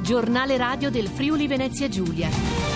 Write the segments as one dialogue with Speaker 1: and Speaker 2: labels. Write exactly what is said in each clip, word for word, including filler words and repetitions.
Speaker 1: Giornale radio del Friuli Venezia Giulia.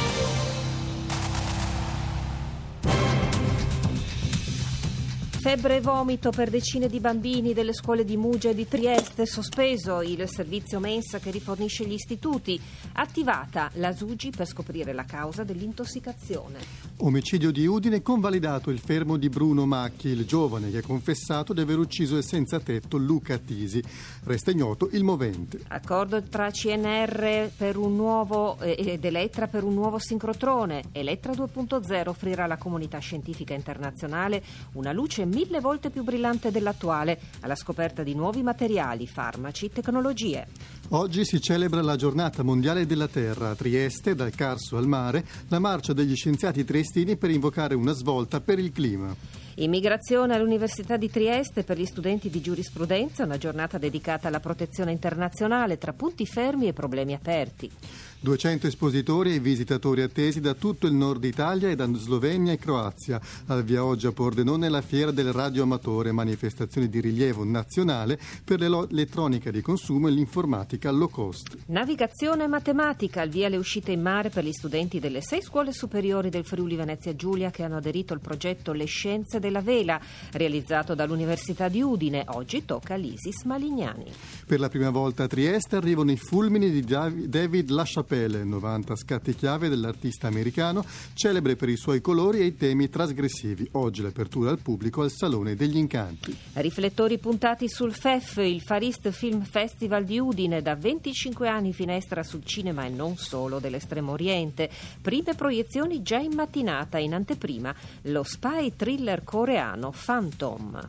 Speaker 2: Febbre e vomito per decine di bambini delle scuole di Muggia e di Trieste, sospeso il servizio mensa che rifornisce gli istituti, attivata la S U G I per scoprire la causa dell'intossicazione.
Speaker 3: Omicidio di Udine, convalidato il fermo di Bruno Macchi, il giovane che ha confessato di aver ucciso il senza tetto Luca Tisi. Resta ignoto il movente.
Speaker 2: Accordo tra C N R per un nuovo, eh, ed Elettra per un nuovo sincrotrone. Elettra due punto zero offrirà alla comunità scientifica internazionale una luce mille volte più brillante dell'attuale, alla scoperta di nuovi materiali, farmaci, tecnologie.
Speaker 3: Oggi si celebra la giornata mondiale della terra. A Trieste, dal Carso al mare, la marcia degli scienziati triestini per invocare una svolta per il clima.
Speaker 2: Immigrazione all'Università di Trieste per gli studenti di giurisprudenza, una giornata dedicata alla protezione internazionale tra punti fermi e problemi aperti.
Speaker 3: duecento espositori e visitatori attesi da tutto il nord Italia e da Slovenia e Croazia. Al via oggi a Pordenone la fiera del radioamatore, manifestazione di rilievo nazionale per l'elettronica di consumo e l'informatica low cost.
Speaker 2: Navigazione e matematica, al via le uscite in mare per gli studenti delle sei scuole superiori del Friuli Venezia Giulia che hanno aderito al progetto Le Scienze della Vela, realizzato dall'Università di Udine. Oggi tocca all'Isis Malignani.
Speaker 3: Per la prima volta a Trieste arrivano i fulmini di David LaChapelle, novanta scatti chiave dell'artista americano, celebre per i suoi colori e i temi trasgressivi. Oggi l'apertura al pubblico al Salone degli Incanti.
Speaker 2: Riflettori puntati sul F E F, il Far East Film Festival di Udine, da venticinque anni finestra sul cinema e non solo dell'Estremo Oriente. Prime proiezioni già in mattinata, in anteprima lo spy thriller coreano Phantom.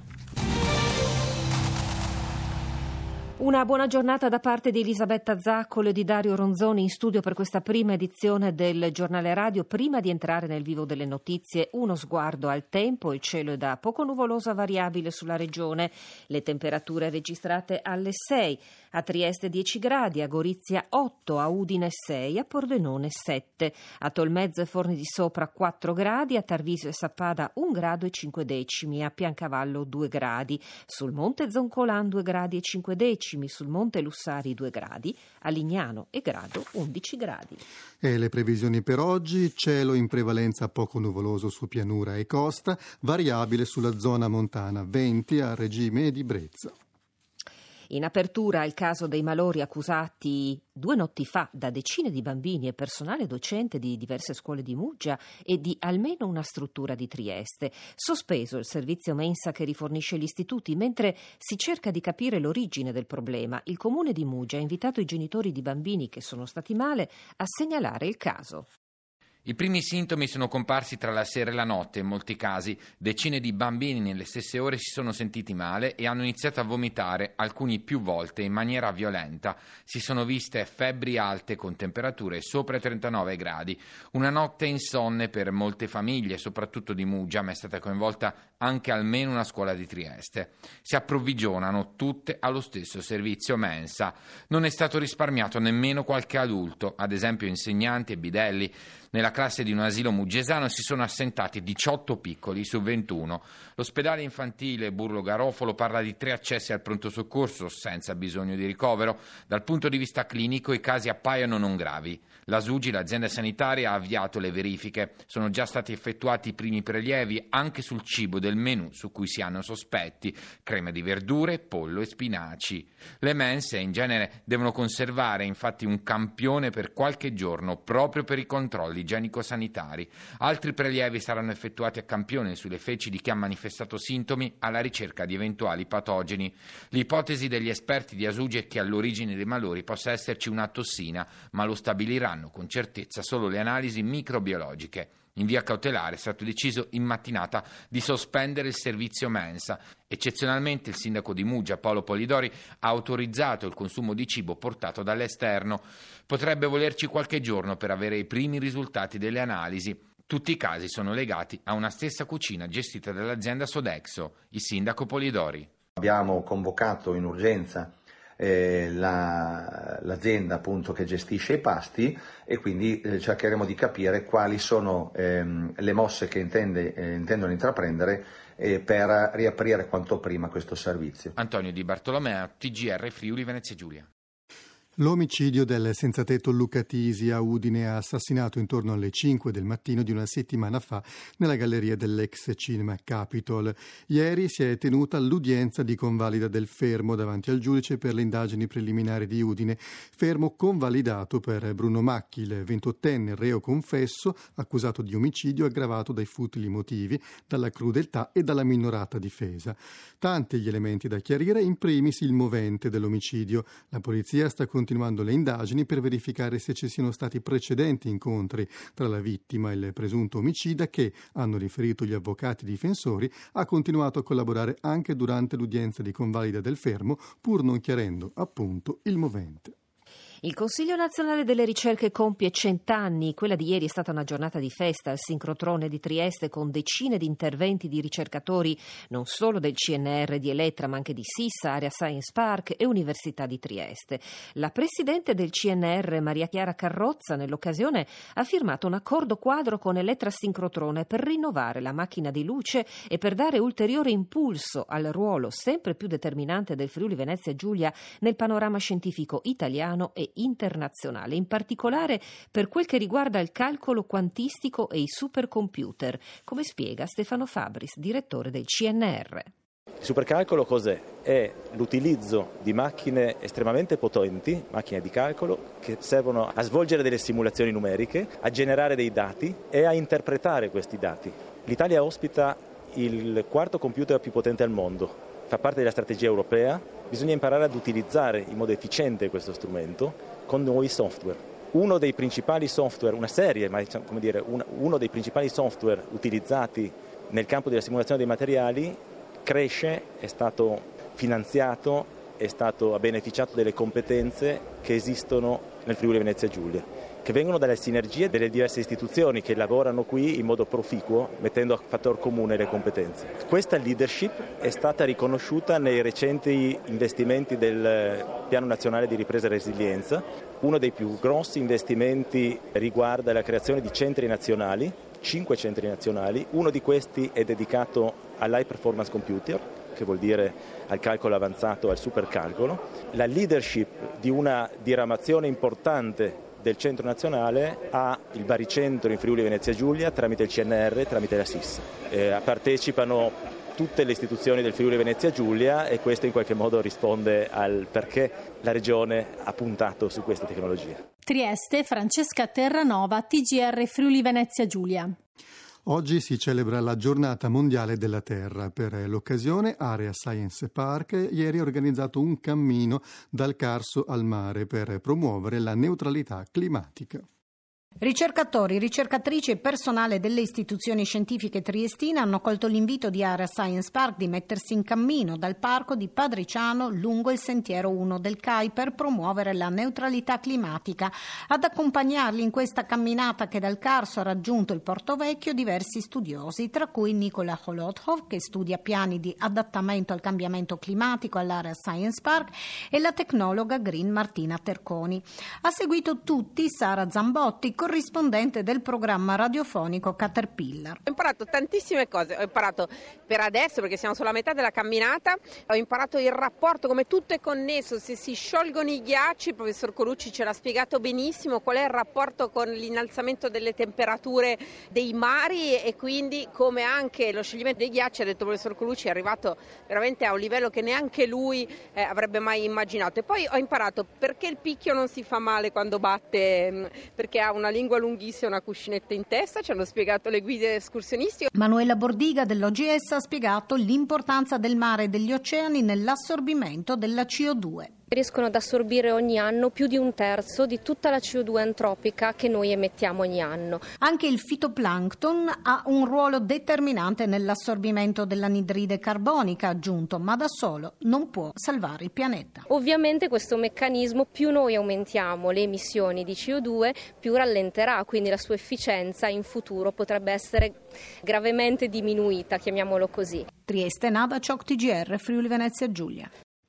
Speaker 2: Una buona giornata da parte di Elisabetta Zaccolo e di Dario Ronzoni in studio per questa prima edizione del Giornale Radio. Prima di entrare nel vivo delle notizie, uno sguardo al tempo. Il cielo è da poco nuvoloso a variabile sulla regione. Le temperature registrate alle sei. A Trieste dieci gradi, a Gorizia otto, a Udine sei, a Pordenone sette. A Tolmezzo e Forni di Sopra quattro gradi, a Tarvisio e Sappada un grado e cinque decimi, a Piancavallo due gradi. Sul Monte Zoncolan due gradi e cinque decimi. Sul Monte Lussari due gradi, a Lignano e Grado undici gradi.
Speaker 3: E le previsioni per oggi: cielo in prevalenza poco nuvoloso su pianura e costa, variabile sulla zona montana, venti a Regime di Brezza.
Speaker 2: In apertura il caso dei malori accusati due notti fa da decine di bambini e personale docente di diverse scuole di Muggia e di almeno una struttura di Trieste. Sospeso il servizio mensa che rifornisce gli istituti, mentre si cerca di capire l'origine del problema. Il comune di Muggia ha invitato i genitori di bambini che sono stati male a segnalare il caso.
Speaker 4: I primi sintomi sono comparsi tra la sera e la notte. In molti casi decine di bambini nelle stesse ore si sono sentiti male e hanno iniziato a vomitare, alcuni più volte in maniera violenta. Si sono viste febbri alte con temperature sopra i trentanove gradi. Una notte insonne per molte famiglie, soprattutto di Muggia, ma è stata coinvolta anche almeno una scuola di Trieste. Si approvvigionano tutte allo stesso servizio mensa. Non è stato risparmiato nemmeno qualche adulto, ad esempio insegnanti e bidelli. Nella classe di un asilo muggesano si sono assentati diciotto piccoli su ventuno. L'ospedale infantile Burlo Garofalo parla di tre accessi al pronto soccorso senza bisogno di ricovero. Dal punto di vista clinico i casi appaiono non gravi. La S U G I, l'azienda sanitaria, ha avviato le verifiche. Sono già stati effettuati i primi prelievi anche sul cibo del menù su cui si hanno sospetti: crema di verdure, pollo e spinaci. Le mense in genere devono conservare infatti un campione per qualche giorno proprio per i controlli igienico-sanitari. Altri prelievi saranno effettuati a campione sulle feci di chi ha manifestato sintomi alla ricerca di eventuali patogeni. L'ipotesi degli esperti di A S U G I è che all'origine dei malori possa esserci una tossina, ma lo stabiliranno con certezza solo le analisi microbiologiche. In via cautelare è stato deciso in mattinata di sospendere il servizio mensa. Eccezionalmente il sindaco di Muggia, Paolo Polidori, ha autorizzato il consumo di cibo portato dall'esterno. Potrebbe volerci qualche giorno per avere i primi risultati delle analisi. Tutti i casi sono legati a una stessa cucina gestita dall'azienda Sodexo. Il sindaco Polidori.
Speaker 5: Abbiamo convocato in urgenza Eh, la, l'azienda appunto che gestisce i pasti e quindi eh, cercheremo di capire quali sono ehm, le mosse che intende, eh, intendono intraprendere eh, per riaprire quanto prima questo servizio.
Speaker 4: Antonio Di Bartolomeo, T G R Friuli Venezia Giulia.
Speaker 3: L'omicidio del senzatetto Luca Tisi a Udine ha assassinato intorno alle cinque del mattino di una settimana fa nella galleria dell'ex Cinema Capitol. Ieri si è tenuta l'udienza di convalida del fermo davanti al giudice per le indagini preliminari di Udine, fermo convalidato per Bruno Macchi, il ventottenne reo confesso accusato di omicidio aggravato dai futili motivi, dalla crudeltà e dalla minorata difesa. Tanti gli elementi da chiarire, in primis il movente dell'omicidio. La polizia sta continuando le indagini per verificare se ci siano stati precedenti incontri tra la vittima e il presunto omicida che, hanno riferito gli avvocati difensori, ha continuato a collaborare anche durante l'udienza di convalida del fermo, pur non chiarendo appunto il movente.
Speaker 2: Il Consiglio Nazionale delle Ricerche compie cent'anni. Quella di ieri è stata una giornata di festa al sincrotrone di Trieste con decine di interventi di ricercatori non solo del C N R di Elettra ma anche di Sissa, Area Science Park e Università di Trieste. La presidente del C N R, Maria Chiara Carrozza, nell'occasione ha firmato un accordo quadro con Elettra Sincrotrone per rinnovare la macchina di luce e per dare ulteriore impulso al ruolo sempre più determinante del Friuli Venezia Giulia nel panorama scientifico italiano e internazionale, in particolare per quel che riguarda il calcolo quantistico e i supercomputer, come spiega Stefano Fabris, direttore del C N R.
Speaker 6: Il supercalcolo cos'è? È l'utilizzo di macchine estremamente potenti, macchine di calcolo, che servono a svolgere delle simulazioni numeriche, a generare dei dati e a interpretare questi dati. L'Italia ospita il quarto computer più potente al mondo. Fa parte della strategia europea, bisogna imparare ad utilizzare in modo efficiente questo strumento con nuovi software. Uno dei principali software, una serie, ma diciamo, come dire, un, uno dei principali software utilizzati nel campo della simulazione dei materiali cresce, è stato finanziato, è stato ha beneficiato delle competenze che esistono nel Friuli Venezia Giulia, che vengono dalle sinergie delle diverse istituzioni che lavorano qui in modo proficuo, mettendo a fattor comune le competenze. Questa leadership è stata riconosciuta nei recenti investimenti del Piano Nazionale di Ripresa e Resilienza. Uno dei più grossi investimenti riguarda la creazione di centri nazionali, cinque centri nazionali. Uno di questi è dedicato all'high performance computer, che vuol dire al calcolo avanzato, al supercalcolo. La leadership di una diramazione importante del centro nazionale ha il baricentro in Friuli Venezia Giulia tramite il C N R, tramite la Sissa. Eh, partecipano tutte le istituzioni del Friuli Venezia Giulia e questo in qualche modo risponde al perché la regione ha puntato su queste tecnologie.
Speaker 7: Trieste, Francesca Terranova, T G R Friuli Venezia Giulia.
Speaker 3: Oggi si celebra la Giornata Mondiale della Terra. Per l'occasione, Area Science Park ieri ha organizzato un cammino dal Carso al mare per promuovere la neutralità climatica.
Speaker 8: Ricercatori, ricercatrici e personale delle istituzioni scientifiche triestine hanno colto l'invito di Area Science Park di mettersi in cammino dal parco di Padriciano lungo il sentiero uno del C A I per promuovere la neutralità climatica. Ad accompagnarli in questa camminata che dal Carso ha raggiunto il Porto Vecchio diversi studiosi, tra cui Nicola Holodhov, che studia piani di adattamento al cambiamento climatico all'Area Science Park, e la tecnologa green Martina Terconi. Ha seguito tutti Sara Zambotti, corrispondente del programma radiofonico Caterpillar.
Speaker 9: Ho imparato tantissime cose, ho imparato per adesso, perché siamo sulla metà della camminata, ho imparato il rapporto, come tutto è connesso, se si sciolgono i ghiacci, il professor Colucci ce l'ha spiegato benissimo, qual è il rapporto con l'innalzamento delle temperature dei mari e quindi come anche lo scioglimento dei ghiacci, ha detto il professor Colucci, è arrivato veramente a un livello che neanche lui eh, avrebbe mai immaginato. E poi ho imparato perché il picchio non si fa male quando batte, perché ha una lingua lunghissima, una cuscinetta in testa, ci hanno spiegato le guide escursionistiche.
Speaker 8: Manuela Bordiga dell'O G S ha spiegato l'importanza del mare e degli oceani nell'assorbimento della C O due.
Speaker 10: Riescono ad assorbire ogni anno più di un terzo di tutta la C O due antropica che noi emettiamo ogni anno.
Speaker 8: Anche il fitoplancton ha un ruolo determinante nell'assorbimento dell'anidride carbonica, ha aggiunto, ma da solo non può salvare il pianeta.
Speaker 10: Ovviamente questo meccanismo, più noi aumentiamo le emissioni di C O due, più rallenterà, quindi la sua efficienza in futuro potrebbe essere gravemente diminuita, chiamiamolo così.
Speaker 8: Trieste, Nada Ciocc, T G R, Friuli Venezia Giulia.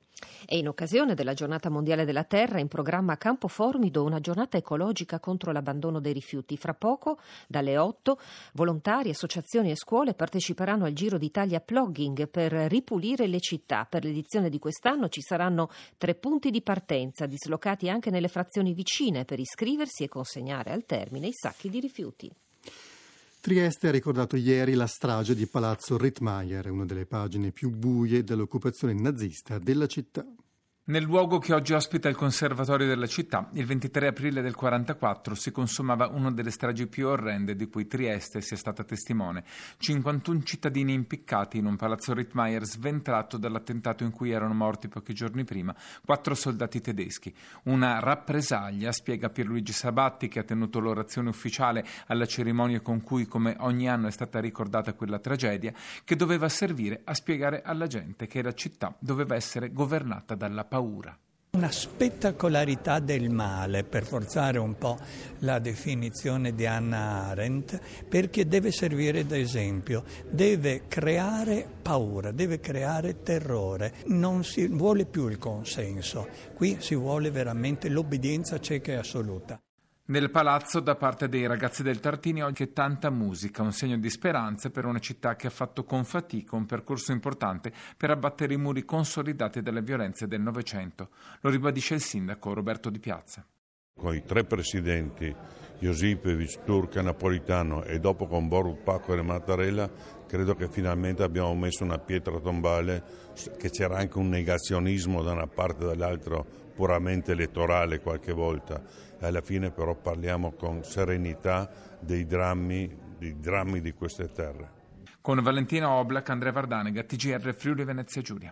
Speaker 2: E in occasione della Giornata Mondiale della Terra in programma a Campo Formido una giornata ecologica contro l'abbandono dei rifiuti. Fra poco, dalle otto, volontari, associazioni e scuole parteciperanno al Giro d'Italia Plogging per ripulire le città. Per l'edizione di quest'anno ci saranno tre punti di partenza, dislocati anche nelle frazioni vicine, per iscriversi e consegnare al termine i sacchi di rifiuti.
Speaker 3: Trieste ha ricordato ieri la strage di Palazzo Rittmeyer, una delle pagine più buie dell'occupazione nazista della città.
Speaker 11: Nel luogo che oggi ospita il conservatorio della città, il ventitré aprile del quarantaquattro si consumava una delle stragi più orrende di cui Trieste sia stata testimone. cinquantuno cittadini impiccati in un palazzo Rittmeyer sventrato dall'attentato in cui erano morti pochi giorni prima quattro soldati tedeschi. Una rappresaglia, spiega Pierluigi Sabatti, che ha tenuto l'orazione ufficiale alla cerimonia con cui come ogni anno è stata ricordata quella tragedia, che doveva servire a spiegare alla gente che la città doveva essere governata dalla paura.
Speaker 12: Una spettacolarità del male, per forzare un po' la definizione di Hannah Arendt, perché deve servire da esempio, deve creare paura, deve creare terrore. Non si vuole più il consenso, qui si vuole veramente l'obbedienza cieca e assoluta.
Speaker 11: Nel palazzo, da parte dei ragazzi del Tartini, anche tanta musica, un segno di speranza per una città che ha fatto con fatica un percorso importante per abbattere i muri consolidati dalle violenze del Novecento. Lo ribadisce il sindaco Roberto Di Piazza.
Speaker 13: Con i tre presidenti, Josipovic, Turca, Napolitano, e dopo con Borut Pahor e Mattarella, credo che finalmente abbiamo messo una pietra tombale, che c'era anche un negazionismo da una parte e dall'altra puramente elettorale qualche volta. Alla fine però parliamo con serenità dei drammi, dei drammi di queste terre.
Speaker 11: Con Valentina Oblak, Andrea Vardanega, T G R Friuli Venezia Giulia.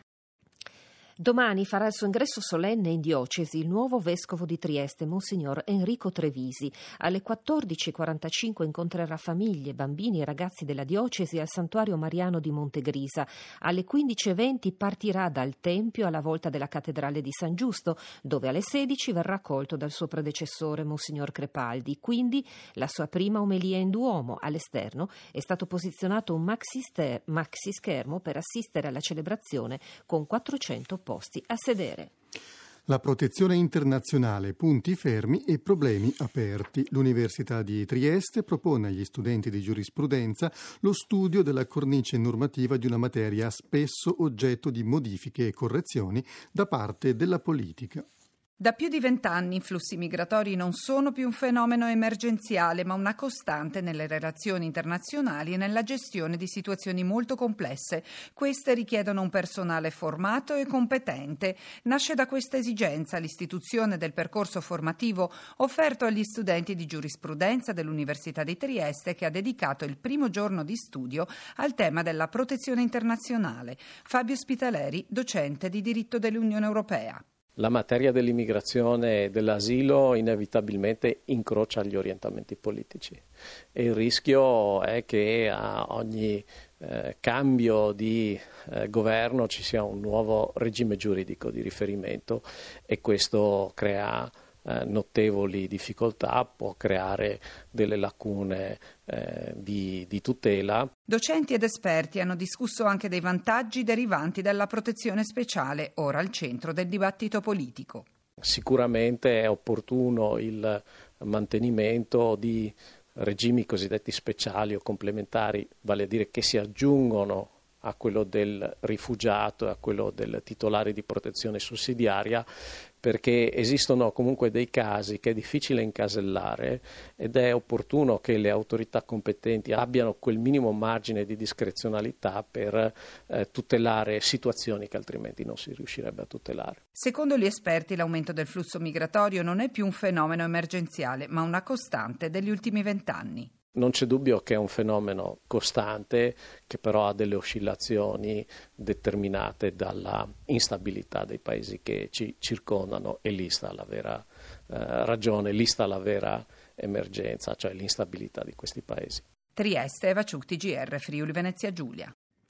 Speaker 2: Domani farà il suo ingresso solenne in diocesi il nuovo vescovo di Trieste, Monsignor Enrico Trevisi. Alle quattordici e quarantacinque incontrerà famiglie, bambini e ragazzi della diocesi al Santuario Mariano di Montegrisa. Alle quindici e venti partirà dal Tempio alla volta della Cattedrale di San Giusto, dove alle sedici verrà accolto dal suo predecessore, Monsignor Crepaldi. Quindi la sua prima omelia in Duomo. All'esterno è stato posizionato un maxi, ster- maxi schermo per assistere alla celebrazione con quattrocento posti a sedere.
Speaker 3: La protezione internazionale, punti fermi e problemi aperti. L'Università di Trieste propone agli studenti di giurisprudenza lo studio della cornice normativa di una materia spesso oggetto di modifiche e correzioni da parte della politica.
Speaker 14: Da più di vent'anni i flussi migratori non sono più un fenomeno emergenziale, ma una costante nelle relazioni internazionali e nella gestione di situazioni molto complesse. Queste richiedono un personale formato e competente. Nasce da questa esigenza l'istituzione del percorso formativo offerto agli studenti di giurisprudenza dell'Università di Trieste, che ha dedicato il primo giorno di studio al tema della protezione internazionale. Fabio Spitaleri, docente di diritto dell'Unione Europea.
Speaker 15: La materia dell'immigrazione e dell'asilo inevitabilmente incrocia gli orientamenti politici e il rischio è che a ogni eh, cambio di eh, governo ci sia un nuovo regime giuridico di riferimento e questo crea eh, notevoli difficoltà, può creare delle lacune eh, di, di tutela.
Speaker 14: Docenti ed esperti hanno discusso anche dei vantaggi derivanti dalla protezione speciale, ora al centro del dibattito politico.
Speaker 15: Sicuramente è opportuno il mantenimento di regimi cosiddetti speciali o complementari, vale a dire che si aggiungono a quello del rifugiato e a quello del titolare di protezione sussidiaria, perché esistono comunque dei casi che è difficile incasellare ed è opportuno che le autorità competenti abbiano quel minimo margine di discrezionalità per eh, tutelare situazioni che altrimenti non si riuscirebbe a tutelare.
Speaker 14: Secondo gli esperti l'aumento del flusso migratorio non è più un fenomeno emergenziale, ma una costante degli ultimi vent'anni.
Speaker 15: Non c'è dubbio che è un fenomeno costante che però ha delle oscillazioni determinate dalla instabilità dei paesi che ci circondano e lì sta la vera eh, ragione, lì sta la vera emergenza, cioè l'instabilità di questi paesi.
Speaker 14: Trieste, Eva Ciuc, T G R Friuli Venezia Giulia.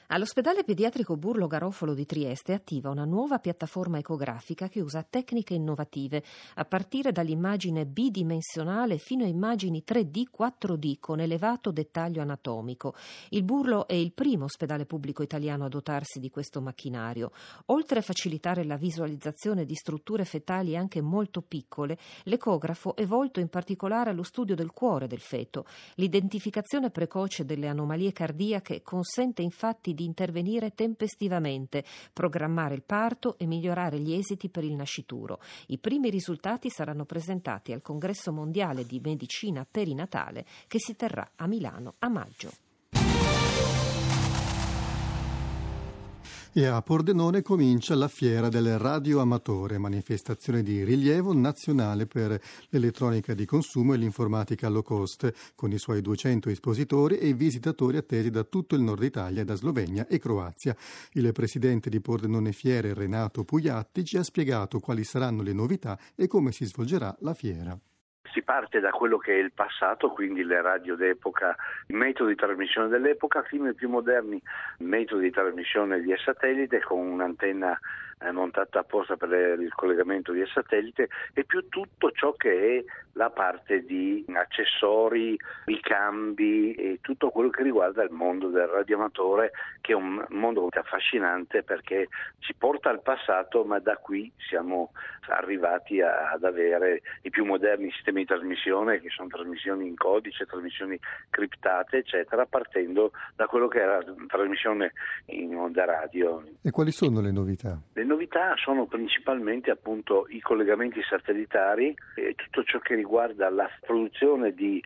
Speaker 2: All'ospedale pediatrico Burlo Garofalo di Trieste attiva una nuova piattaforma ecografica che usa tecniche innovative, a partire dall'immagine bidimensionale fino a immagini tre D quattro D con elevato dettaglio anatomico. Il Burlo è il primo ospedale pubblico italiano a dotarsi di questo macchinario. Oltre a facilitare la visualizzazione di strutture fetali anche molto piccole, l'ecografo è volto in particolare allo studio del cuore del feto. L'identificazione precoce delle anomalie cardiache consente infatti di intervenire tempestivamente, programmare il parto e migliorare gli esiti per il nascituro. I primi risultati saranno presentati al Congresso Mondiale di Medicina Perinatale che si terrà a Milano a maggio.
Speaker 3: E a Pordenone comincia la Fiera del Radioamatore, manifestazione di rilievo nazionale per l'elettronica di consumo e l'informatica low cost, con i suoi duecento espositori e visitatori attesi da tutto il nord Italia, da Slovenia e Croazia. Il presidente di Pordenone Fiere, Renato Pugliatti, ci ha spiegato quali saranno le novità e come si svolgerà la fiera.
Speaker 16: Si parte da quello che è il passato, quindi le radio d'epoca, i metodi di trasmissione dell'epoca, fino ai più moderni metodi di trasmissione via satellite con un'antenna eh, montata apposta per il collegamento via satellite e più tutto ciò che è la parte di accessori, ricambi e tutto quello che riguarda il mondo del radioamatore, che è un mondo affascinante perché ci porta al passato, ma da qui siamo arrivati a, ad avere i più moderni sistemi di trasmissione, che sono trasmissioni in codice, trasmissioni criptate, eccetera, partendo da quello che era la trasmissione in onda radio.
Speaker 3: E quali sono le novità?
Speaker 16: Le novità sono principalmente appunto i collegamenti satellitari e tutto ciò che riguarda la produzione di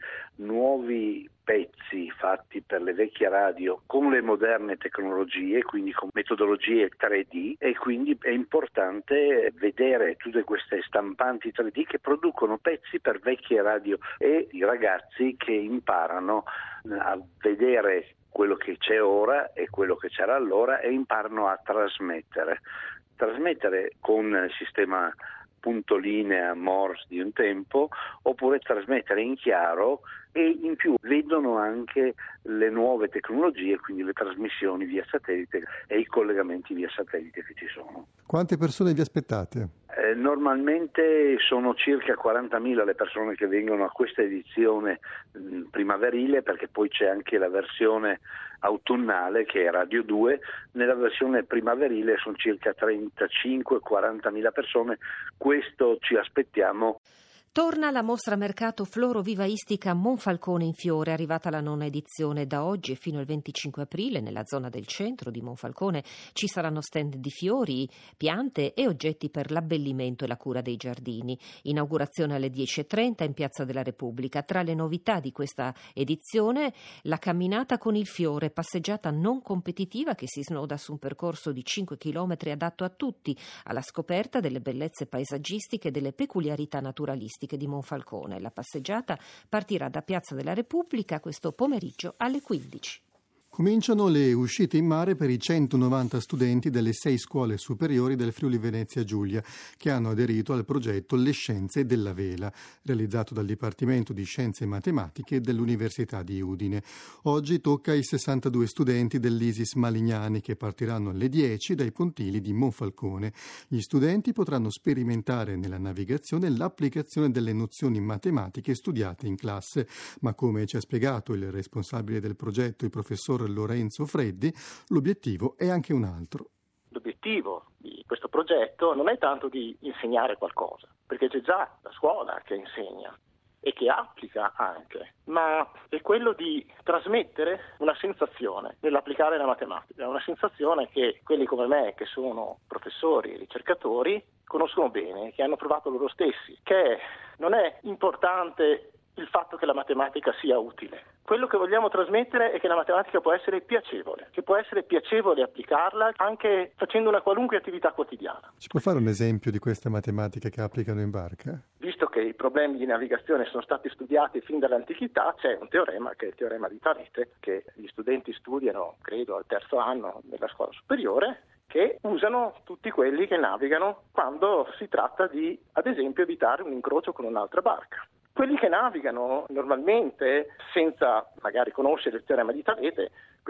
Speaker 16: nuovi pezzi fatti per le vecchie radio con le moderne tecnologie, quindi con metodologie tre D, e quindi è importante vedere tutte queste stampanti tre D che producono pezzi per vecchie radio e i ragazzi che imparano a vedere quello che c'è ora e quello che c'era allora e imparano a trasmettere. Trasmettere con il sistema punto linea Morse di un tempo, oppure trasmettere in chiaro, e in più vedono anche le nuove tecnologie, quindi le trasmissioni via satellite e i collegamenti via satellite che ci sono.
Speaker 3: Quante persone vi aspettate?
Speaker 16: Eh, normalmente sono circa quarantamila le persone che vengono a questa edizione mh, primaverile, perché poi c'è anche la versione autunnale che è Radio due. Nella versione primaverile sono circa trentacinque quarantamila persone. Questo ci aspettiamo.
Speaker 2: Torna la mostra mercato florovivaistica Monfalcone in Fiore, arrivata la nona edizione. Da oggi e fino al venticinque aprile nella zona del centro di Monfalcone ci saranno stand di fiori, piante e oggetti per l'abbellimento e la cura dei giardini. Inaugurazione alle dieci e trenta in Piazza della Repubblica. Tra le novità di questa edizione la camminata con il fiore, passeggiata non competitiva che si snoda su un percorso di cinque chilometri adatto a tutti, alla scoperta delle bellezze paesaggistiche e delle peculiarità naturalistiche di Monfalcone. La passeggiata partirà da Piazza della Repubblica questo pomeriggio alle quindici.
Speaker 3: Cominciano le uscite in mare per i centonovanta studenti delle sei scuole superiori del Friuli Venezia Giulia che hanno aderito al progetto Le Scienze della Vela, realizzato dal Dipartimento di Scienze e Matematiche dell'Università di Udine. Oggi tocca ai sessantadue studenti dell'Isis Malignani che partiranno alle dieci dai pontili di Monfalcone. Gli studenti potranno sperimentare nella navigazione l'applicazione delle nozioni matematiche studiate in classe, ma come ci ha spiegato il responsabile del progetto, il professor Lorenzo Freddi, l'obiettivo è anche un altro.
Speaker 17: L'obiettivo di questo progetto non è tanto di insegnare qualcosa, perché c'è già la scuola che insegna e che applica anche, ma è quello di trasmettere una sensazione nell'applicare la matematica, una sensazione che quelli come me, che sono professori e ricercatori, conoscono bene, che hanno provato loro stessi, che non è importante il fatto che la matematica sia utile. Quello che vogliamo trasmettere è che la matematica può essere piacevole, che può essere piacevole applicarla anche facendo una qualunque attività quotidiana.
Speaker 3: Ci può fare un esempio di queste matematiche che applicano in barca?
Speaker 17: Visto che i problemi di navigazione sono stati studiati fin dall'antichità, c'è un teorema che è il teorema di Tarete, che gli studenti studiano, credo, al terzo anno della scuola superiore, che usano tutti quelli che navigano quando si tratta di, ad esempio, evitare un incrocio con un'altra barca. Quelli che navigano normalmente senza magari conoscere il teorema di Tarete, questo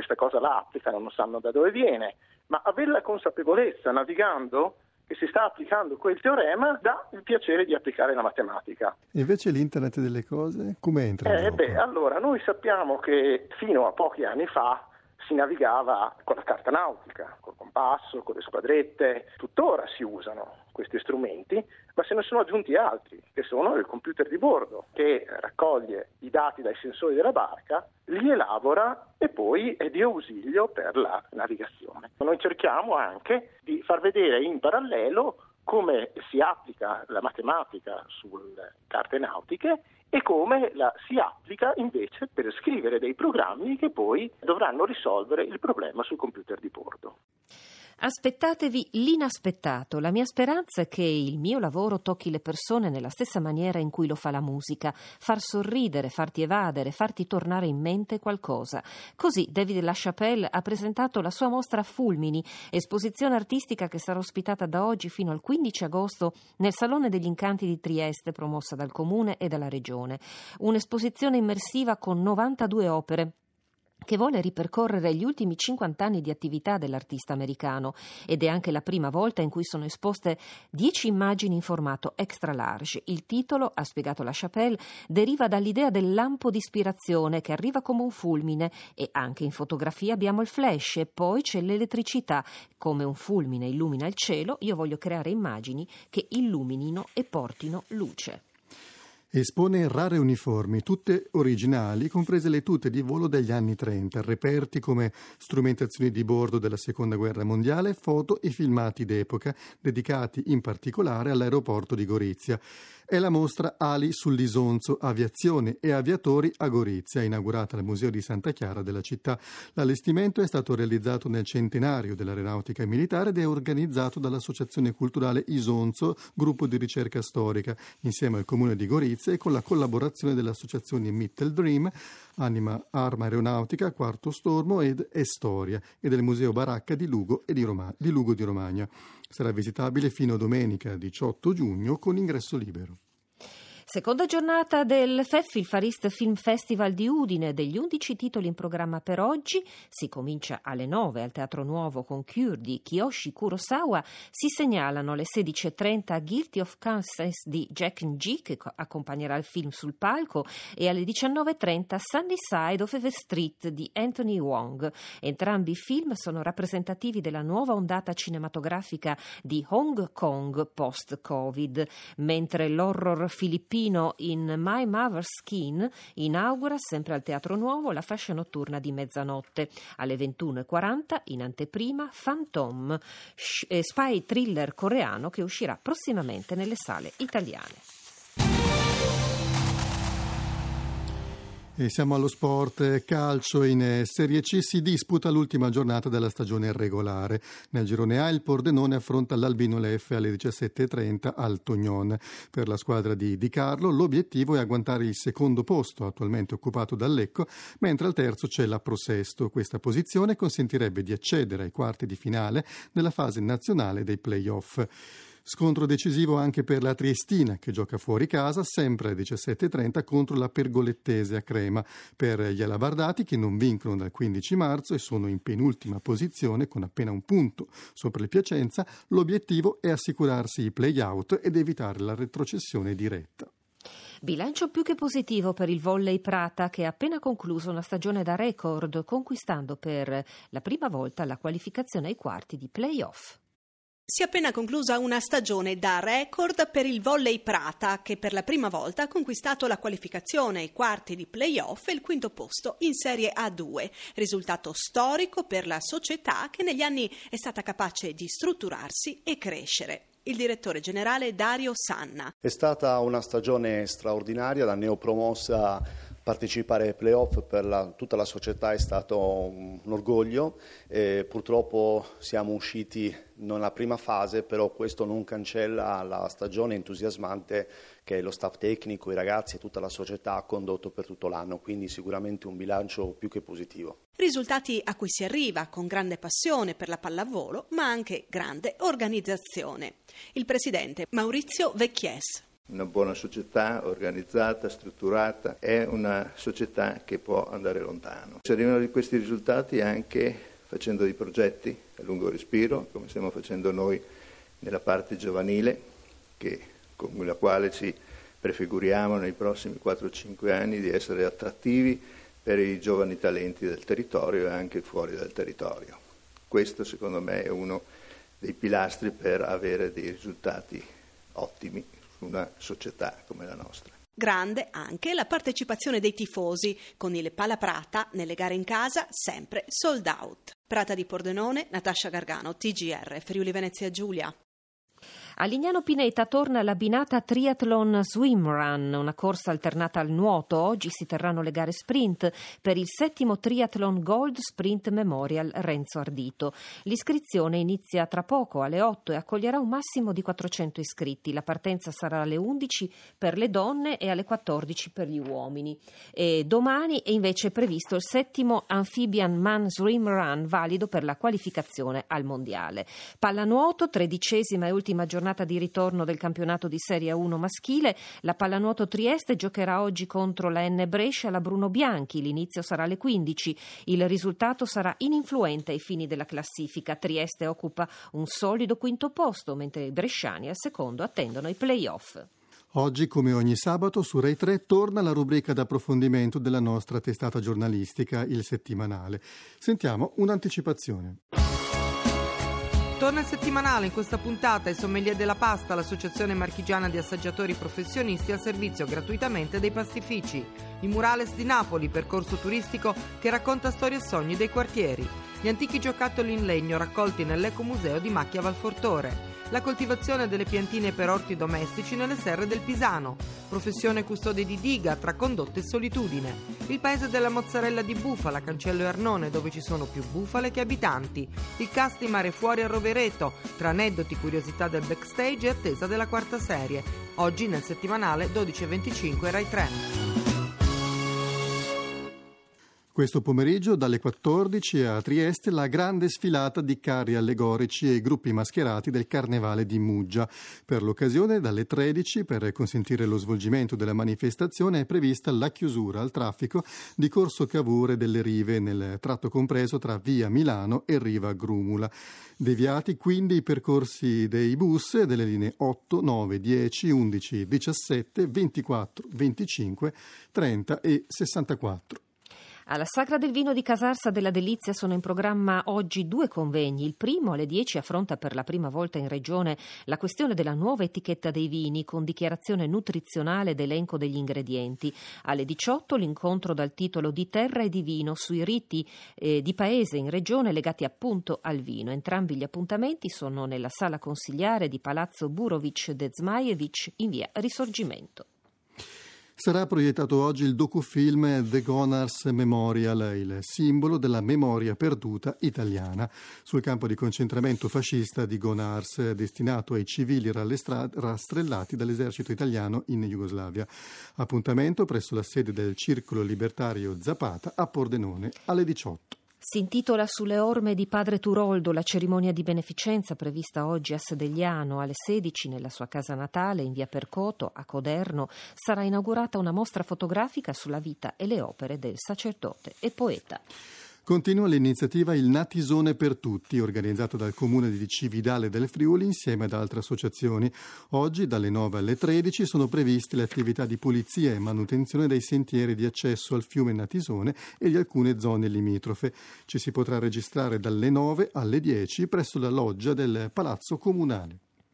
Speaker 17: questa cosa la applicano, non sanno da dove viene, ma avere la consapevolezza navigando che si sta applicando quel teorema dà il piacere di applicare la matematica.
Speaker 3: E invece l'internet delle cose come entra?
Speaker 17: Eh, beh, allora, noi sappiamo che fino a pochi anni fa si navigava con la carta nautica, col compasso, con le squadrette. Tuttora si usano questi strumenti, ma se ne sono aggiunti altri, che sono il computer di bordo, che raccoglie i dati dai sensori della barca, li elabora e poi è di ausilio per la navigazione. Noi cerchiamo anche di far vedere in parallelo come si applica la matematica sulle carte nautiche e come la si applica invece per scrivere dei programmi che poi dovranno risolvere il problema sul computer di bordo.
Speaker 2: Aspettatevi l'inaspettato. La mia speranza è che il mio lavoro tocchi le persone nella stessa maniera in cui lo fa la musica, far sorridere, farti evadere, farti tornare in mente qualcosa. Così David LaChapelle ha presentato la sua mostra Fulmini, esposizione artistica che sarà ospitata da oggi fino al quindici agosto nel Salone degli Incanti di Trieste, promossa dal Comune e dalla Regione. Un'esposizione immersiva con novantadue opere che vuole ripercorrere gli ultimi cinquanta anni di attività dell'artista americano, ed è anche la prima volta in cui sono esposte dieci immagini in formato extra large. Il titolo, ha spiegato LaChapelle, deriva dall'idea del lampo di ispirazione che arriva come un fulmine, e anche in fotografia abbiamo il flash e poi c'è l'elettricità. Come un fulmine illumina il cielo, io voglio creare immagini che illuminino e portino luce.
Speaker 3: Espone rare uniformi, tutte originali, comprese le tute di volo degli anni trenta, reperti come strumentazioni di bordo della Seconda Guerra Mondiale, foto e filmati d'epoca, dedicati in particolare all'aeroporto di Gorizia. È la mostra Ali sull'Isonzo, aviazione e aviatori a Gorizia, inaugurata al Museo di Santa Chiara della città. L'allestimento è stato realizzato nel centenario dell'aeronautica militare ed è organizzato dall'Associazione Culturale Isonzo, gruppo di ricerca storica, insieme al Comune di Gorizia e con la collaborazione delle associazioni Mitteldream, Anima Arma Aeronautica, Quarto Stormo ed Estoria, e del Museo Baracca di Lugo e di, Roma, di Lugo di Romagna. Sarà visitabile fino a domenica diciotto giugno con ingresso libero.
Speaker 2: Seconda giornata del F E F, il Far East Film Festival di Udine. Degli undici titoli in programma per oggi, si comincia alle nove al Teatro Nuovo con Cure di Kiyoshi Kurosawa. Si segnalano alle sedici e trenta Guilty of Conscience di Jack Ng, che accompagnerà il film sul palco, e alle diciannove e trenta Sunny Side of the Street di Anthony Wong. Entrambi i film sono rappresentativi della nuova ondata cinematografica di Hong Kong post-Covid, mentre l'horror filippino in My Mother's Skin inaugura sempre al Teatro Nuovo la fascia notturna di mezzanotte. Alle ventuno e quaranta in anteprima Phantom, spy thriller coreano che uscirà prossimamente nelle sale italiane.
Speaker 3: E siamo allo sport calcio. In Serie C si disputa l'ultima giornata della stagione regolare. Nel girone A il Pordenone affronta l'Albino Leffe alle diciassette e trenta al Tognon. Per la squadra di Di Carlo l'obiettivo è agguantare il secondo posto, attualmente occupato dal Lecco, mentre al terzo c'è la Prosesto. Questa posizione consentirebbe di accedere ai quarti di finale nella fase nazionale dei play-off. Scontro decisivo anche per la Triestina, che gioca fuori casa sempre alle diciassette e trenta contro la Pergolettese a Crema. Per gli alabardati, che non vincono dal quindici marzo e sono in penultima posizione con appena un punto sopra il Piacenza, l'obiettivo è assicurarsi i play-out ed evitare la retrocessione diretta.
Speaker 2: Bilancio più che positivo per il Volley Prata, che ha appena concluso una stagione da record, conquistando per la prima volta la qualificazione ai quarti di play-off.
Speaker 18: Si è appena conclusa una stagione da record per il Volley Prata, che per la prima volta ha conquistato la qualificazione ai quarti di play-off e il quinto posto in Serie A due. Risultato storico per la società che negli anni è stata capace di strutturarsi e crescere. Il direttore generale Dario Sanna.
Speaker 19: È stata una stagione straordinaria, la neopromossa. Partecipare ai playoff per la, tutta la società è stato un, un orgoglio. Eh, purtroppo siamo usciti nella prima fase, però questo non cancella la stagione entusiasmante che lo staff tecnico, i ragazzi e tutta la società ha condotto per tutto l'anno, quindi sicuramente un bilancio più che positivo.
Speaker 18: Risultati a cui si arriva con grande passione per la pallavolo, ma anche grande organizzazione. Il presidente Maurizio Vecchies.
Speaker 20: Una buona società organizzata, strutturata, è una società che può andare lontano. Si arrivano di questi risultati anche facendo dei progetti a lungo respiro, come stiamo facendo noi nella parte giovanile, che, con la quale ci prefiguriamo nei prossimi quattro cinque anni di essere attrattivi per i giovani talenti del territorio e anche fuori dal territorio. Questo secondo me è uno dei pilastri per avere dei risultati ottimi su una società come la nostra.
Speaker 18: Grande anche la partecipazione dei tifosi, con il Pala Prata nelle gare in casa sempre sold out. Prata di Pordenone, Natascia Gargano, T G R, Friuli Venezia Giulia.
Speaker 2: A Lignano Pineta torna l'abbinata Triathlon Swim Run, una corsa alternata al nuoto. Oggi si terranno le gare sprint per il settimo Triathlon Gold Sprint Memorial Renzo Ardito. L'iscrizione inizia tra poco alle otto e accoglierà un massimo di quattrocento iscritti. La partenza sarà alle undici per le donne e alle quattordici per gli uomini. E domani è invece previsto il settimo Amphibian Man Swim Run, valido per la qualificazione al mondiale. Pallanuoto, tredicesima e ultima giornata di ritorno del campionato di Serie uno maschile. La Pallanuoto Trieste giocherà oggi contro la N Brescia alla Bruno Bianchi. L'inizio sarà alle quindici. Il risultato sarà ininfluente ai fini della classifica. Trieste occupa un solido quinto posto, mentre i bresciani al secondo attendono i play-off.
Speaker 3: Oggi, come ogni sabato, su Rai tre torna la rubrica d'approfondimento della nostra testata giornalistica, il settimanale. Sentiamo un'anticipazione.
Speaker 21: Torna il settimanale. In questa puntata i sommelier della pasta, l'associazione marchigiana di assaggiatori professionisti, al servizio gratuitamente dei pastifici. Il Murales di Napoli, percorso turistico che racconta storie e sogni dei quartieri. Gli antichi giocattoli in legno raccolti nell'ecomuseo di Macchia Valfortore. La coltivazione delle piantine per orti domestici nelle serre del Pisano. Professione custode di diga tra condotte e solitudine. Il paese della mozzarella di bufala, Cancello e Arnone, dove ci sono più bufale che abitanti. Il cast di Mare Fuori a Rovereto, tra aneddoti, curiosità del backstage e attesa della quarta serie. Oggi nel settimanale dodici e venticinque Rai tre.
Speaker 3: Questo pomeriggio dalle quattordici a Trieste la grande sfilata di carri allegorici e gruppi mascherati del Carnevale di Muggia. Per l'occasione dalle tredici, per consentire lo svolgimento della manifestazione, è prevista la chiusura al traffico di Corso Cavour e delle Rive nel tratto compreso tra via Milano e Riva Grumula. Deviati quindi i percorsi dei bus delle linee otto, nove, dieci, undici, diciassette, ventiquattro, venticinque, trenta e sessantaquattro.
Speaker 2: Alla Sagra del Vino di Casarsa della Delizia sono in programma oggi due convegni. Il primo alle dieci affronta per la prima volta in regione la questione della nuova etichetta dei vini con dichiarazione nutrizionale ed elenco degli ingredienti. Alle diciotto l'incontro dal titolo Di terra e di vino sui riti eh, di paese in regione legati appunto al vino. Entrambi gli appuntamenti sono nella sala consigliare di Palazzo Burovic de Zmajevic in via Risorgimento.
Speaker 3: Sarà proiettato oggi il docufilm The Gonars Memorial, il simbolo della memoria perduta italiana, sul campo di concentramento fascista di Gonars, destinato ai civili rastrellati dall'esercito italiano in Jugoslavia. Appuntamento presso la sede del Circolo Libertario Zapata a Pordenone alle diciotto.
Speaker 2: Si intitola Sulle orme di Padre Turoldo. La cerimonia di beneficenza prevista oggi a Sedegliano alle sedici nella sua casa natale in via Percoto a Coderno sarà inaugurata una mostra fotografica sulla vita e le opere del sacerdote e poeta.
Speaker 3: Continua l'iniziativa Il Natisone per Tutti, organizzata dal Comune di Cividale del Friuli insieme ad altre associazioni. Oggi dalle nove alle tredici sono previste le attività di pulizia e manutenzione dei sentieri di accesso al fiume Natisone e di alcune zone limitrofe. Ci si potrà registrare dalle nove alle dieci presso la loggia del Palazzo Comunale.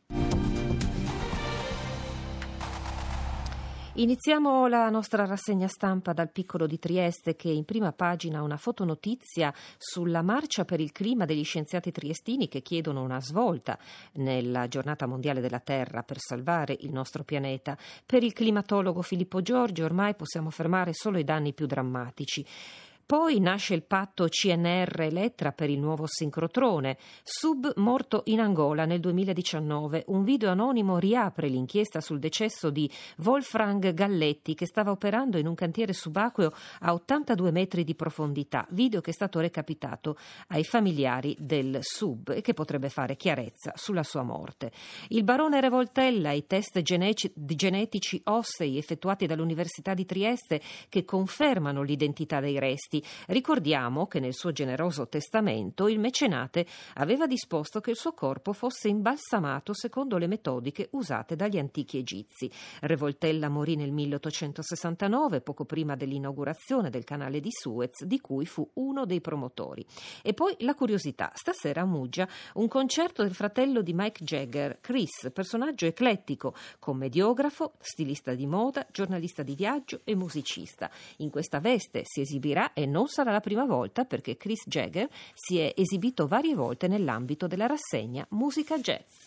Speaker 2: Iniziamo la nostra rassegna stampa dal piccolo di Trieste, che in prima pagina ha una fotonotizia sulla marcia per il clima degli scienziati triestini che chiedono una svolta nella giornata mondiale della Terra per salvare il nostro pianeta. Per il climatologo Filippo Giorgi ormai possiamo fermare solo i danni più drammatici. Poi nasce il patto C N R-Elettra per il nuovo sincrotrone. Sub morto in Angola nel duemiladiciannove. Un video anonimo riapre l'inchiesta sul decesso di Wolfgang Galletti, che stava operando in un cantiere subacqueo a ottantadue metri di profondità. Video che è stato recapitato ai familiari del Sub e che potrebbe fare chiarezza sulla sua morte. Il barone Revoltella, i test genetici, genetici ossei effettuati dall'Università di Trieste che confermano l'identità dei resti. Ricordiamo che nel suo generoso testamento il mecenate aveva disposto che il suo corpo fosse imbalsamato secondo le metodiche usate dagli antichi egizi. Revoltella morì nel milleottocentosessantanove, poco prima dell'inaugurazione del canale di Suez, di cui fu uno dei promotori. E poi la curiosità: stasera a Muggia un concerto del fratello di Mike Jagger, Chris, personaggio eclettico, commediografo, stilista di moda, giornalista di viaggio e musicista. In questa veste si esibirà e non sarà la prima volta, perché Chris Jagger si è esibito varie volte nell'ambito della rassegna Musica Jazz.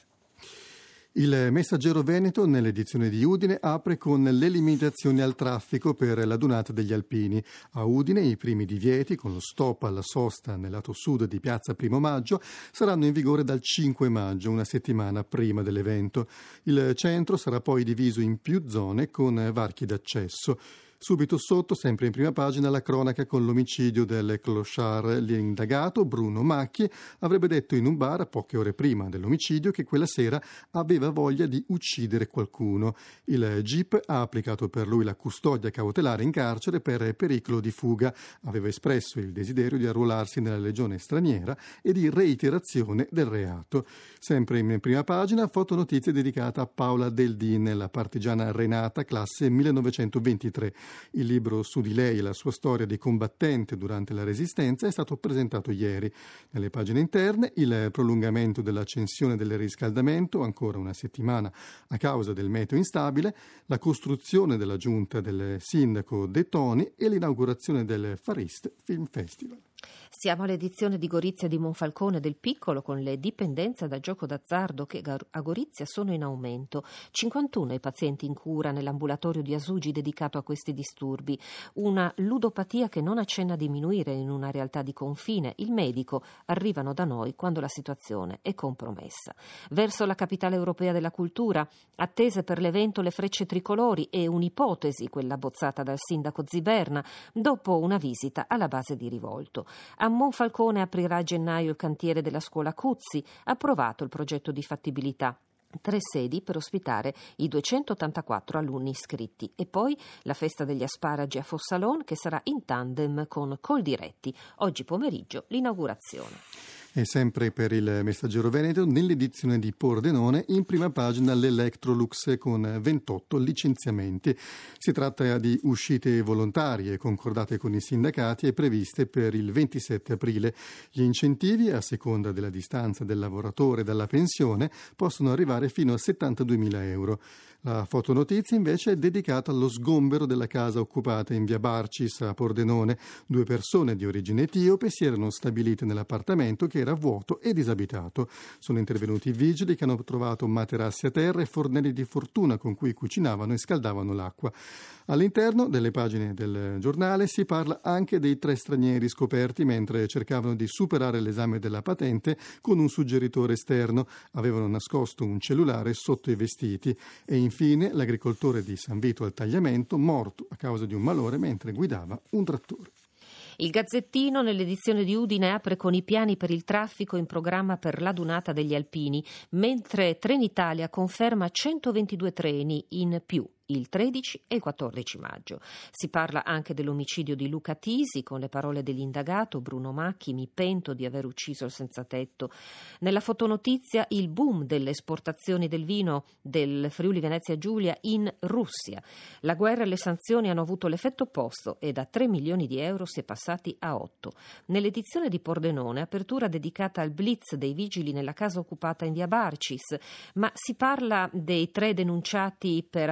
Speaker 3: Il Messaggero Veneto nell'edizione di Udine apre con le limitazioni al traffico per la Dunata degli Alpini. A Udine i primi divieti, con lo stop alla sosta nel lato sud di Piazza Primo Maggio, saranno in vigore dal cinque maggio, una settimana prima dell'evento. Il centro sarà poi diviso in più zone con varchi d'accesso. Subito sotto, sempre in prima pagina, la cronaca con l'omicidio del clochard. L'indagato, Bruno Macchi, avrebbe detto in un bar poche ore prima dell'omicidio che quella sera aveva voglia di uccidere qualcuno. Il G I P ha applicato per lui la custodia cautelare in carcere per pericolo di fuga. Aveva espresso il desiderio di arruolarsi nella legione straniera e di reiterazione del reato. Sempre in prima pagina, fotonotizie dedicata a Paola Deldin, la partigiana Renata, classe millenovecentoventitré. Il libro su di lei e la sua storia di combattente durante la Resistenza è stato presentato ieri. Nelle pagine interne il prolungamento dell'accensione del riscaldamento, ancora una settimana a causa del meteo instabile, la costruzione della giunta del sindaco De Toni e l'inaugurazione del Far East Film Festival.
Speaker 2: Siamo all'edizione di Gorizia di Monfalcone del Piccolo, con le dipendenze da gioco d'azzardo che a Gorizia sono in aumento. cinquantuno i pazienti in cura nell'ambulatorio di Asugi dedicato a questi disturbi. Una ludopatia che non accenna a diminuire in una realtà di confine. Il medico arrivano da noi quando la situazione è compromessa. Verso la capitale europea della cultura, attese per l'evento le frecce tricolori e un'ipotesi, quella bozzata dal sindaco Ziberna, dopo una visita alla base di Rivolto. A Monfalcone aprirà a gennaio il cantiere della scuola Cuzzi, approvato il progetto di fattibilità. Tre sedi per ospitare i duecentottantaquattro alunni iscritti. E poi la festa degli asparagi a Fossalon, che sarà in tandem con Coldiretti. Oggi pomeriggio l'inaugurazione.
Speaker 3: E sempre per il Messaggero Veneto, nell'edizione di Pordenone, in prima pagina l'Electrolux con ventotto licenziamenti. Si tratta di uscite volontarie concordate con i sindacati e previste per il ventisette aprile. Gli incentivi, a seconda della distanza del lavoratore dalla pensione, possono arrivare fino a settantaduemila euro. La fotonotizia invece è dedicata allo sgombero della casa occupata in via Barcis a Pordenone. Due persone di origine etiope si erano stabilite nell'appartamento che era vuoto e disabitato. Sono intervenuti i vigili che hanno trovato materassi a terra e fornelli di fortuna con cui cucinavano e scaldavano l'acqua. All'interno delle pagine del giornale si parla anche dei tre stranieri scoperti mentre cercavano di superare l'esame della patente con un suggeritore esterno. Avevano nascosto un cellulare sotto i vestiti. E infine l'agricoltore di San Vito al Tagliamento, morto a causa di un malore mentre guidava un trattore.
Speaker 2: Il Gazzettino nell'edizione di Udine apre con i piani per il traffico in programma per la Dunata degli Alpini, mentre Trenitalia conferma centoventidue treni in più il tredici e il quattordici maggio. Si parla anche dell'omicidio di Luca Tisi, con le parole dell'indagato Bruno Macchi: mi pento di aver ucciso il senzatetto. Nella fotonotizia il boom delle esportazioni del vino del Friuli Venezia Giulia in Russia. La guerra e le sanzioni hanno avuto l'effetto opposto e da tre milioni di euro si è passati a otto. Nell'edizione di Pordenone, apertura dedicata al blitz dei vigili nella casa occupata in via Barcis, ma si parla dei tre denunciati per aver cercato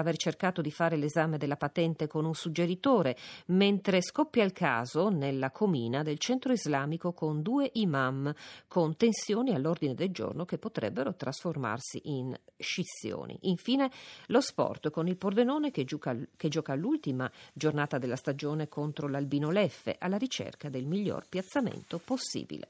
Speaker 2: cercato di fare l'esame della patente con un suggeritore, mentre scoppia il caso nella Comina del centro islamico con due imam, con tensioni all'ordine del giorno che potrebbero trasformarsi in scissioni. Infine lo sport con il Pordenone che gioca, che gioca l'ultima giornata della stagione contro l'Albino Leffe alla ricerca del miglior piazzamento possibile.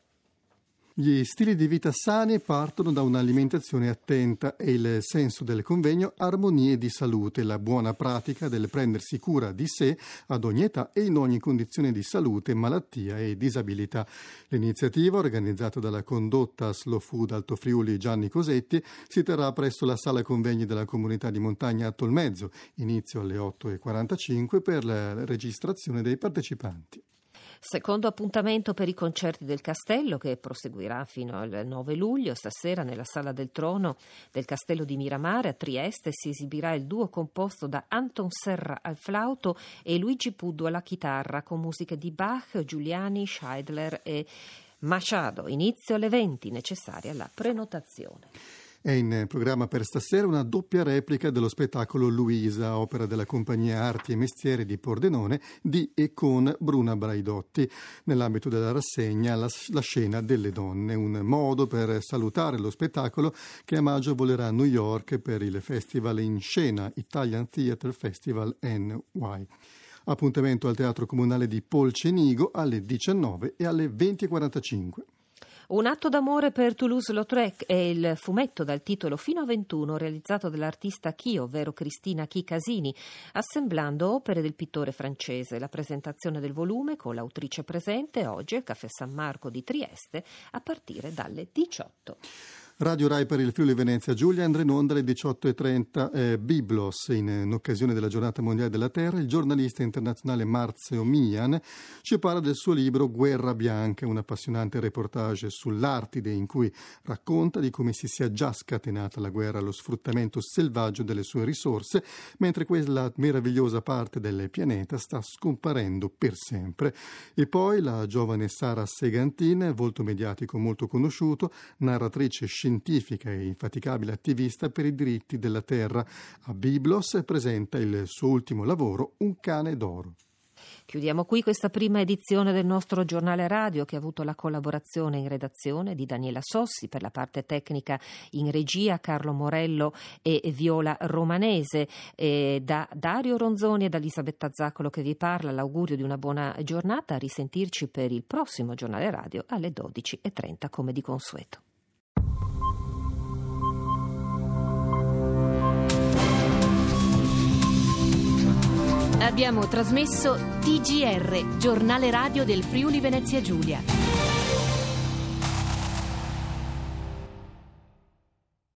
Speaker 3: Gli stili di vita sani partono da un'alimentazione attenta e il senso del convegno Armonie di salute, la buona pratica del prendersi cura di sé ad ogni età e in ogni condizione di salute, malattia e disabilità. L'iniziativa, organizzata dalla condotta Slow Food Alto Friuli Gianni Cosetti, si terrà presso la sala convegni della comunità di montagna a Tolmezzo, inizio alle otto e quarantacinque per la registrazione dei partecipanti.
Speaker 2: Secondo appuntamento per i concerti del Castello, che proseguirà fino al nove luglio. Stasera nella Sala del Trono del Castello di Miramare a Trieste si esibirà il duo composto da Anton Serra al flauto e Luigi Puddu alla chitarra, con musiche di Bach, Giuliani, Scheidler e Machado. Inizio alle venti, necessaria la prenotazione.
Speaker 3: È in programma per stasera una doppia replica dello spettacolo Luisa, opera della compagnia Arti e Mestieri di Pordenone, di e con Bruna Braidotti. Nell'ambito della rassegna la, la scena delle donne, un modo per salutare lo spettacolo che a maggio volerà a New York per il Festival in Scena, Italian Theatre Festival N Y. Appuntamento al Teatro Comunale di Polcenigo alle diciannove e alle venti e quarantacinque.
Speaker 2: Un atto d'amore per Toulouse-Lautrec è il fumetto dal titolo Fino a ventuno realizzato dall'artista Chi, ovvero Cristina Chi Casini, assemblando opere del pittore francese. La presentazione del volume con l'autrice presente oggi al Caffè San Marco di Trieste a partire dalle diciotto.
Speaker 3: Radio Rai per il Friuli Venezia Giulia andrà in onda alle diciotto e trenta. Eh, Biblos, in, in occasione della Giornata Mondiale della Terra, il giornalista internazionale Marzio Mian ci parla del suo libro Guerra Bianca, un appassionante reportage sull'Artide in cui racconta di come si sia già scatenata la guerra, lo sfruttamento selvaggio delle sue risorse, mentre quella meravigliosa parte del pianeta sta scomparendo per sempre. E poi la giovane Sara Segantin, volto mediatico molto conosciuto, narratrice scientifica e infaticabile attivista per i diritti della terra. A Biblos presenta il suo ultimo lavoro, Un cane d'oro.
Speaker 2: Chiudiamo qui questa prima edizione del nostro giornale radio, che ha avuto la collaborazione in redazione di Daniela Sossi, per la parte tecnica in regia Carlo Morello e Viola Romanese, e da Dario Ronzoni e da Elisabetta Zaccolo che vi parla. L'augurio di una buona giornata, a risentirci per il prossimo giornale radio alle dodici e trenta come di consueto.
Speaker 1: Abbiamo trasmesso T G R, giornale radio del Friuli Venezia Giulia.